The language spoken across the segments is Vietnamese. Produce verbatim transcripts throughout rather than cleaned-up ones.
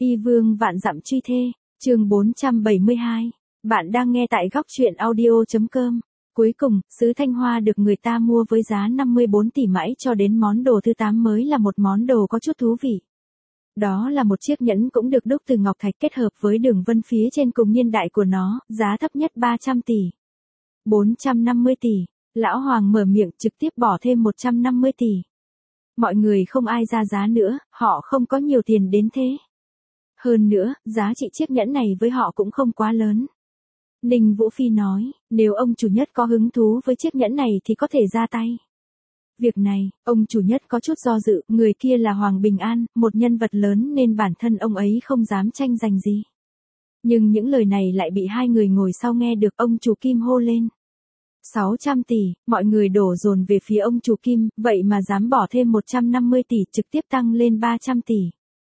Y vương vạn dặm truy thê, chương bốn trăm bảy mươi hai. Bạn đang nghe tại góc truyện audio chấm com. Cuối cùng, sứ Thanh Hoa được người ta mua với giá năm mươi bốn tỷ mãi cho đến món đồ thứ tám mới là một món đồ có chút thú vị. Đó là một chiếc nhẫn cũng được đúc từ ngọc thạch kết hợp với đường vân phía trên cùng niên đại của nó, giá thấp nhất ba trăm tỷ. bốn trăm năm mươi tỷ. Lão Hoàng mở miệng trực tiếp bỏ thêm một trăm năm mươi tỷ. Mọi người không ai ra giá nữa, họ không có nhiều tiền đến thế. Hơn nữa, giá trị chiếc nhẫn này với họ cũng không quá lớn. Ninh Vũ Phi nói, nếu ông chủ nhất có hứng thú với chiếc nhẫn này thì có thể ra tay. Việc này, ông chủ nhất có chút do dự, người kia là Hoàng Bình An, một nhân vật lớn nên bản thân ông ấy không dám tranh giành gì. Nhưng những lời này lại bị hai người ngồi sau nghe được, ông chủ Kim hô lên. sáu trăm tỷ, mọi người đổ dồn về phía ông chủ Kim, vậy mà dám bỏ thêm một trăm năm mươi tỷ trực tiếp tăng lên ba trăm tỷ.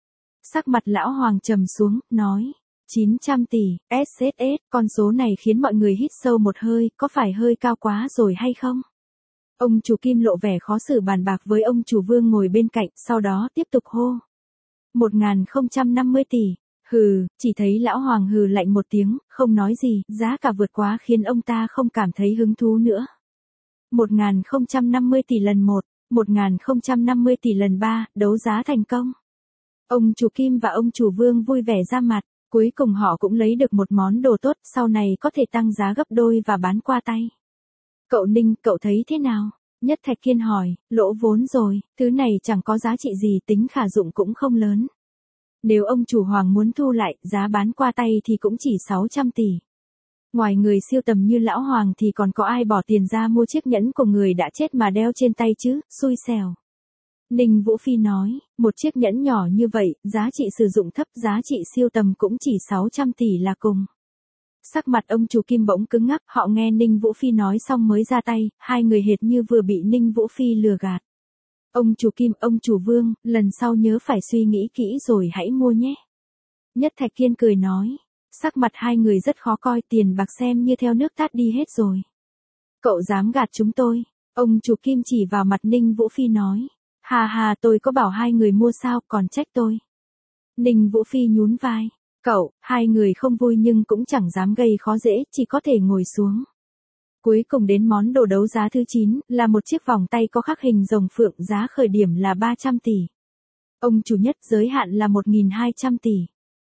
Sắc mặt lão Hoàng trầm xuống, nói, chín trăm tỷ, ét ét ét, con số này khiến mọi người hít sâu một hơi, có phải hơi cao quá rồi hay không? Ông chủ Kim lộ vẻ khó xử bàn bạc với ông chủ Vương ngồi bên cạnh, sau đó tiếp tục hô. một nghìn không trăm năm mươi tỷ. Hừ, chỉ thấy lão Hoàng hừ lạnh một tiếng, không nói gì, giá cả vượt quá khiến ông ta không cảm thấy hứng thú nữa. một nghìn không trăm năm mươi tỷ lần một, một nghìn không trăm năm mươi tỷ lần ba, đấu giá thành công. Ông chủ Kim và ông chủ Vương vui vẻ ra mặt, cuối cùng họ cũng lấy được một món đồ tốt, sau này có thể tăng giá gấp đôi và bán qua tay. Cậu Ninh, cậu thấy thế nào? Nhất Thạch Kiên hỏi, lỗ vốn rồi, thứ này chẳng có giá trị gì, tính khả dụng cũng không lớn. Nếu ông chủ Hoàng muốn thu lại, giá bán qua tay thì cũng chỉ sáu trăm tỷ. Ngoài người siêu tầm như lão Hoàng thì còn có ai bỏ tiền ra mua chiếc nhẫn của người đã chết mà đeo trên tay chứ, xui xẻo. Ninh Vũ Phi nói, một chiếc nhẫn nhỏ như vậy, giá trị sử dụng thấp, giá trị siêu tầm cũng chỉ sáu trăm tỷ là cùng. Sắc mặt ông chủ Kim bỗng cứng ngắc, họ nghe Ninh Vũ Phi nói xong mới ra tay, hai người hệt như vừa bị Ninh Vũ Phi lừa gạt. Ông chủ Kim, ông chủ Vương, lần sau nhớ phải suy nghĩ kỹ rồi hãy mua nhé. Nhất Thạch Kiên cười nói, sắc mặt hai người rất khó coi, tiền bạc xem như theo nước tát đi hết rồi. Cậu dám gạt chúng tôi? Ông chủ Kim chỉ vào mặt Ninh Vũ Phi nói, hà hà, tôi có bảo hai người mua sao, còn trách tôi. Ninh Vũ Phi nhún vai, cậu, hai người không vui nhưng cũng chẳng dám gây khó dễ, chỉ có thể ngồi xuống. Cuối cùng đến món đồ đấu giá thứ chín, là một chiếc vòng tay có khắc hình rồng phượng, giá khởi điểm là ba trăm tỷ. Ông chủ Nhất, giới hạn là một nghìn hai trăm tỷ.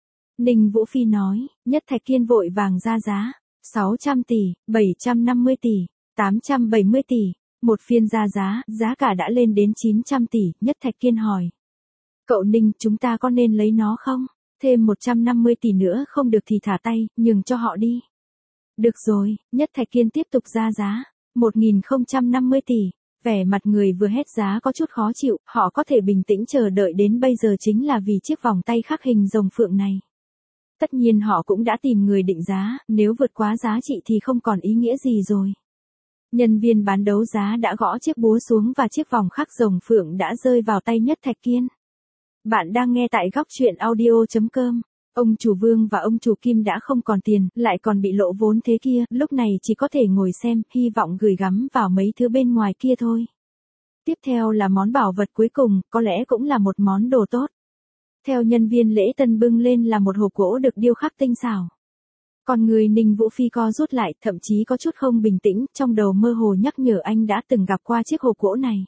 Ninh Vũ Phi nói, Nhất Thạch Kiên vội vàng ra giá, sáu trăm tỷ, bảy trăm năm mươi tỷ, tám trăm bảy mươi tỷ, một phiên ra giá, giá cả đã lên đến chín trăm tỷ, Nhất Thạch Kiên hỏi. Cậu Ninh, chúng ta có nên lấy nó không? Thêm một trăm năm mươi tỷ nữa không được thì thả tay, nhường cho họ đi. Được rồi, Nhất Thạch Kiên tiếp tục ra giá, một nghìn không trăm năm mươi tỷ, vẻ mặt người vừa hét giá có chút khó chịu, họ có thể bình tĩnh chờ đợi đến bây giờ chính là vì chiếc vòng tay khắc hình rồng phượng này. Tất nhiên họ cũng đã tìm người định giá, nếu vượt quá giá trị thì không còn ý nghĩa gì rồi. Nhân viên bán đấu giá đã gõ chiếc búa xuống và chiếc vòng khắc rồng phượng đã rơi vào tay Nhất Thạch Kiên. Bạn đang nghe tại góc truyện audio chấm com. Ông chủ Vương và ông chủ Kim đã không còn tiền, lại còn bị lỗ vốn thế kia, lúc này chỉ có thể ngồi xem, hy vọng gửi gắm vào mấy thứ bên ngoài kia thôi. Tiếp theo là món bảo vật cuối cùng, có lẽ cũng là một món đồ tốt. Theo nhân viên lễ tân bưng lên là một hộp gỗ được điêu khắc tinh xảo. Còn người Ninh Vũ Phi co rút lại, thậm chí có chút không bình tĩnh, trong đầu mơ hồ nhắc nhở anh đã từng gặp qua chiếc hộp gỗ này.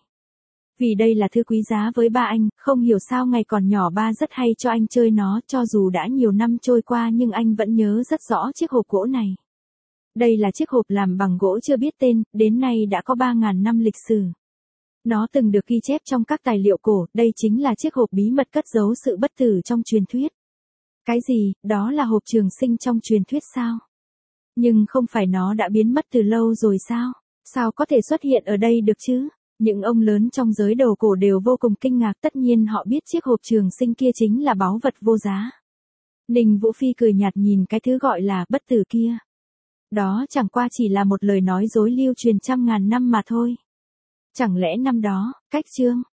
Vì đây là thứ quý giá với ba anh, không hiểu sao ngày còn nhỏ ba rất hay cho anh chơi nó, cho dù đã nhiều năm trôi qua nhưng anh vẫn nhớ rất rõ chiếc hộp gỗ này. Đây là chiếc hộp làm bằng gỗ chưa biết tên, đến nay đã có ba nghìn năm lịch sử. Nó từng được ghi chép trong các tài liệu cổ, đây chính là chiếc hộp bí mật cất giấu sự bất tử trong truyền thuyết. Cái gì, đó là hộp trường sinh trong truyền thuyết sao? Nhưng không phải nó đã biến mất từ lâu rồi sao? Sao có thể xuất hiện ở đây được chứ? Những ông lớn trong giới đầu cổ đều vô cùng kinh ngạc, tất nhiên họ biết chiếc hộp trường sinh kia chính là báu vật vô giá. Ninh Vũ Phi cười nhạt nhìn cái thứ gọi là bất tử kia. Đó chẳng qua chỉ là một lời nói dối lưu truyền trăm ngàn năm mà thôi. Chẳng lẽ năm đó, cách Trương,